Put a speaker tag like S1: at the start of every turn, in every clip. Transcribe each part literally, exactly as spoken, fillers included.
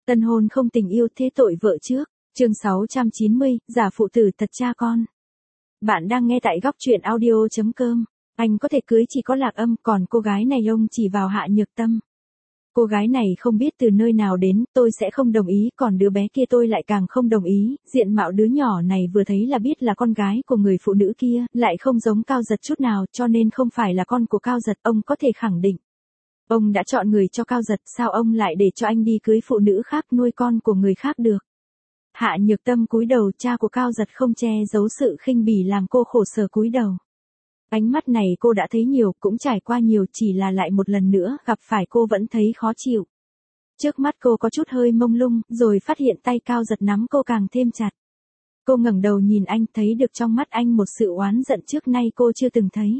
S1: Tân hôn không tình yêu thế tội vợ trước. Chương sáu trăm chín mươi, giả phụ tử thật cha con. Bạn đang nghe tại góc truyện audio chấm com. Anh có thể cưới chỉ có Lạc Âm, còn cô gái này ông chỉ vào Hạ Nhược Tâm. Cô gái này không biết từ nơi nào đến, tôi sẽ không đồng ý, còn đứa bé kia tôi lại càng không đồng ý, diện mạo đứa nhỏ này vừa thấy là biết là con gái của người phụ nữ kia, lại không giống Cao Giật chút nào, cho nên không phải là con của Cao Giật, ông có thể khẳng định. Ông đã chọn người cho Cao Giật, sao ông lại để cho anh đi cưới phụ nữ khác nuôi con của người khác được? Hạ Nhược Tâm cúi đầu, cha của Cao Giật không che giấu sự khinh bỉ làm cô khổ sở cúi đầu. Ánh mắt này cô đã thấy nhiều, cũng trải qua nhiều, chỉ là lại một lần nữa gặp phải cô vẫn thấy khó chịu. Trước mắt cô có chút hơi mông lung, rồi phát hiện tay Cao Giật nắm cô càng thêm chặt. Cô ngẩng đầu nhìn anh, thấy được trong mắt anh một sự oán giận trước nay cô chưa từng thấy.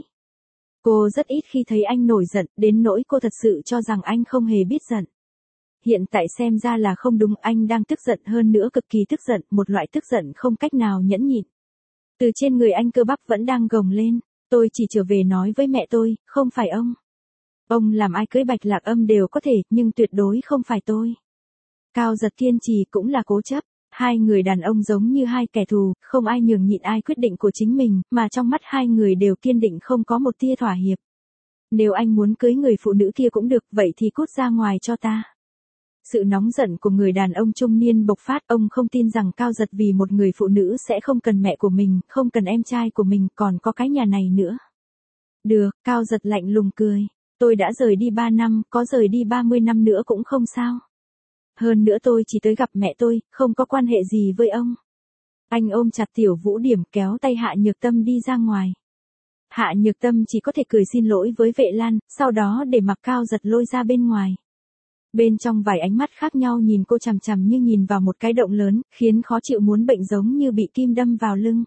S1: Cô rất ít khi thấy anh nổi giận, đến nỗi cô thật sự cho rằng anh không hề biết giận. Hiện tại xem ra là không đúng, anh đang tức giận, hơn nữa cực kỳ tức giận, một loại tức giận không cách nào nhẫn nhịn. Từ trên người anh cơ bắp vẫn đang gồng lên, tôi chỉ trở về nói với mẹ tôi, không phải ông. Ông làm ai cưới Bạch Lạc Âm đều có thể, nhưng tuyệt đối không phải tôi. Cao Giật kiên trì cũng là cố chấp, hai người đàn ông giống như hai kẻ thù, không ai nhường nhịn ai quyết định của chính mình, mà trong mắt hai người đều kiên định không có một tia thỏa hiệp. Nếu anh muốn cưới người phụ nữ kia cũng được, vậy thì cút ra ngoài cho ta. Sự nóng giận của người đàn ông trung niên bộc phát, ông không tin rằng Cao Giật vì một người phụ nữ sẽ không cần mẹ của mình, không cần em trai của mình, còn có cái nhà này nữa. Được, Cao Giật lạnh lùng cười, tôi đã rời đi ba năm, có rời đi ba mươi năm nữa cũng không sao. Hơn nữa tôi chỉ tới gặp mẹ tôi, không có quan hệ gì với ông. Anh ôm chặt Tiểu Vũ Điểm, kéo tay Hạ Nhược Tâm đi ra ngoài. Hạ Nhược Tâm chỉ có thể cười xin lỗi với Vệ Lan, sau đó để mặc Cao Giật lôi ra bên ngoài. Bên trong vài ánh mắt khác nhau nhìn cô chằm chằm như nhìn vào một cái động lớn, khiến khó chịu muốn bệnh, giống như bị kim đâm vào lưng.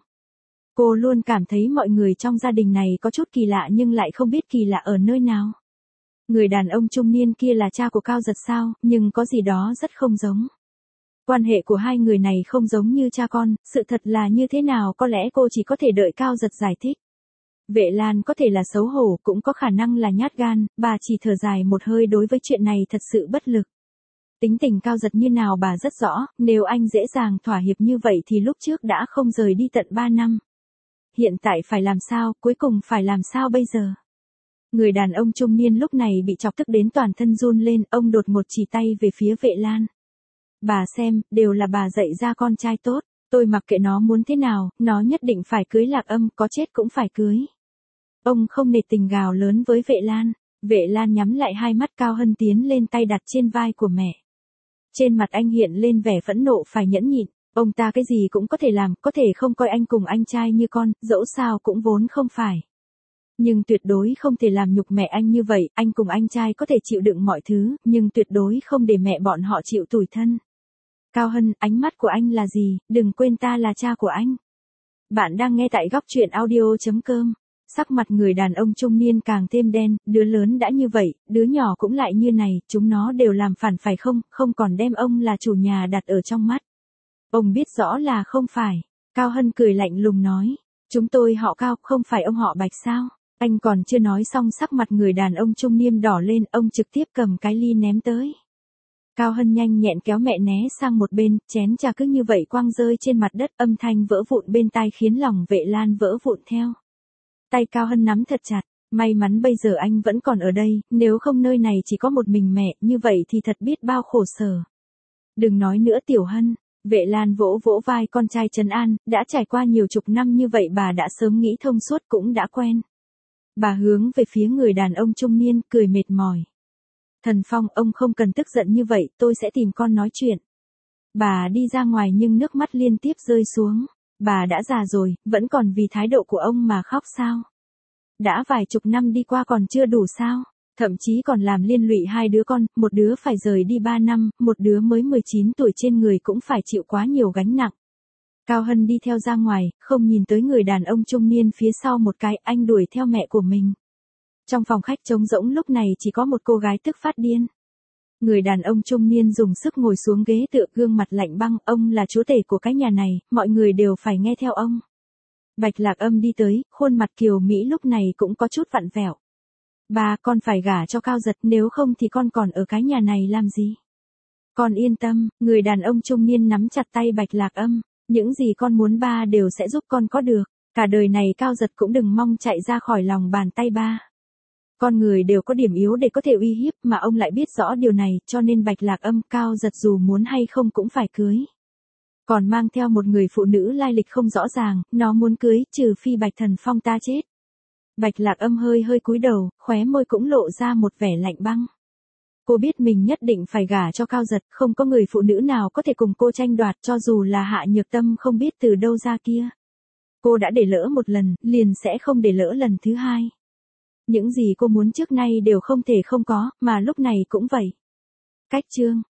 S1: Cô luôn cảm thấy mọi người trong gia đình này có chút kỳ lạ nhưng lại không biết kỳ lạ ở nơi nào. Người đàn ông trung niên kia là cha của Cao Giật sao, nhưng có gì đó rất không giống. Quan hệ của hai người này không giống như cha con, sự thật là như thế nào có lẽ cô chỉ có thể đợi Cao Giật giải thích. Vệ Lan có thể là xấu hổ, cũng có khả năng là nhát gan, bà chỉ thở dài một hơi, đối với chuyện này thật sự bất lực. Tính tình Cao Giật như nào bà rất rõ, nếu anh dễ dàng thỏa hiệp như vậy thì lúc trước đã không rời đi tận ba năm. Hiện tại phải làm sao, cuối cùng phải làm sao bây giờ? Người đàn ông trung niên lúc này bị chọc tức đến toàn thân run lên, ông đột ngột chỉ tay về phía Vệ Lan. Bà xem, đều là bà dạy ra con trai tốt, tôi mặc kệ nó muốn thế nào, nó nhất định phải cưới Lạc Âm, có chết cũng phải cưới. Ông không nể tình gào lớn với Vệ Lan. Vệ Lan nhắm lại hai mắt, Cao Hân tiến lên tay đặt trên vai của mẹ. Trên mặt anh hiện lên vẻ phẫn nộ phải nhẫn nhịn, ông ta cái gì cũng có thể làm, có thể không coi anh cùng anh trai như con, dẫu sao cũng vốn không phải. Nhưng tuyệt đối không thể làm nhục mẹ anh như vậy, anh cùng anh trai có thể chịu đựng mọi thứ, nhưng tuyệt đối không để mẹ bọn họ chịu tủi thân. Cao Hân, ánh mắt của anh là gì, đừng quên ta là cha của anh. Bạn đang nghe tại góc truyện audio chấm com. Sắc mặt người đàn ông trung niên càng thêm đen, đứa lớn đã như vậy, đứa nhỏ cũng lại như này, chúng nó đều làm phản phải không, không còn đem ông là chủ nhà đặt ở trong mắt. Ông biết rõ là không phải. Cao Hân cười lạnh lùng nói, chúng tôi họ Cao, không phải ông họ Bạch sao? Anh còn chưa nói xong, sắc mặt người đàn ông trung niên đỏ lên, ông trực tiếp cầm cái ly ném tới. Cao Hân nhanh nhẹn kéo mẹ né sang một bên, chén trà cứ như vậy quăng rơi trên mặt đất, âm thanh vỡ vụn bên tai khiến lòng Vệ Lan vỡ vụn theo. Tay Cao Hân nắm thật chặt, may mắn bây giờ anh vẫn còn ở đây, nếu không nơi này chỉ có một mình mẹ, như vậy thì thật biết bao khổ sở. Đừng nói nữa Tiểu Hân, Vệ Lan vỗ vỗ vai con trai trấn an, đã trải qua nhiều chục năm như vậy bà đã sớm nghĩ thông suốt, cũng đã quen. Bà hướng về phía người đàn ông trung niên, cười mệt mỏi. Thần Phong, ông không cần tức giận như vậy, tôi sẽ tìm con nói chuyện. Bà đi ra ngoài nhưng nước mắt liên tiếp rơi xuống. Bà đã già rồi, vẫn còn vì thái độ của ông mà khóc sao? Đã vài chục năm đi qua còn chưa đủ sao? Thậm chí còn làm liên lụy hai đứa con, một đứa phải rời đi ba năm, một đứa mới mười chín tuổi, trên người cũng phải chịu quá nhiều gánh nặng. Cao Hân đi theo ra ngoài, không nhìn tới người đàn ông trung niên phía sau một cái, anh đuổi theo mẹ của mình. Trong phòng khách trống rỗng lúc này chỉ có một cô gái tức phát điên. Người đàn ông trung niên dùng sức ngồi xuống ghế tựa, gương mặt lạnh băng, ông là chúa tể của cái nhà này, mọi người đều phải nghe theo ông. Bạch Lạc Âm đi tới, khuôn mặt kiều Mỹ lúc này cũng có chút vặn vẹo. Ba, con phải gả cho Cao Giật, nếu không thì con còn ở cái nhà này làm gì? Con yên tâm, người đàn ông trung niên nắm chặt tay Bạch Lạc Âm, những gì con muốn ba đều sẽ giúp con có được, cả đời này Cao Giật cũng đừng mong chạy ra khỏi lòng bàn tay ba. Con người đều có điểm yếu để có thể uy hiếp mà ông lại biết rõ điều này cho nên Bạch Lạc Âm Cao Giật dù muốn hay không cũng phải cưới. Còn mang theo một người phụ nữ lai lịch không rõ ràng, nó muốn cưới trừ phi Bạch Thần Phong ta chết. Bạch Lạc Âm hơi hơi cúi đầu, khóe môi cũng lộ ra một vẻ lạnh băng. Cô biết mình nhất định phải gả cho Cao Giật, không có người phụ nữ nào có thể cùng cô tranh đoạt cho dù là Hạ Nhược Tâm không biết từ đâu ra kia. Cô đã để lỡ một lần, liền sẽ không để lỡ lần thứ hai. Những gì cô muốn trước nay đều không thể không có, mà lúc này cũng vậy. Cách chương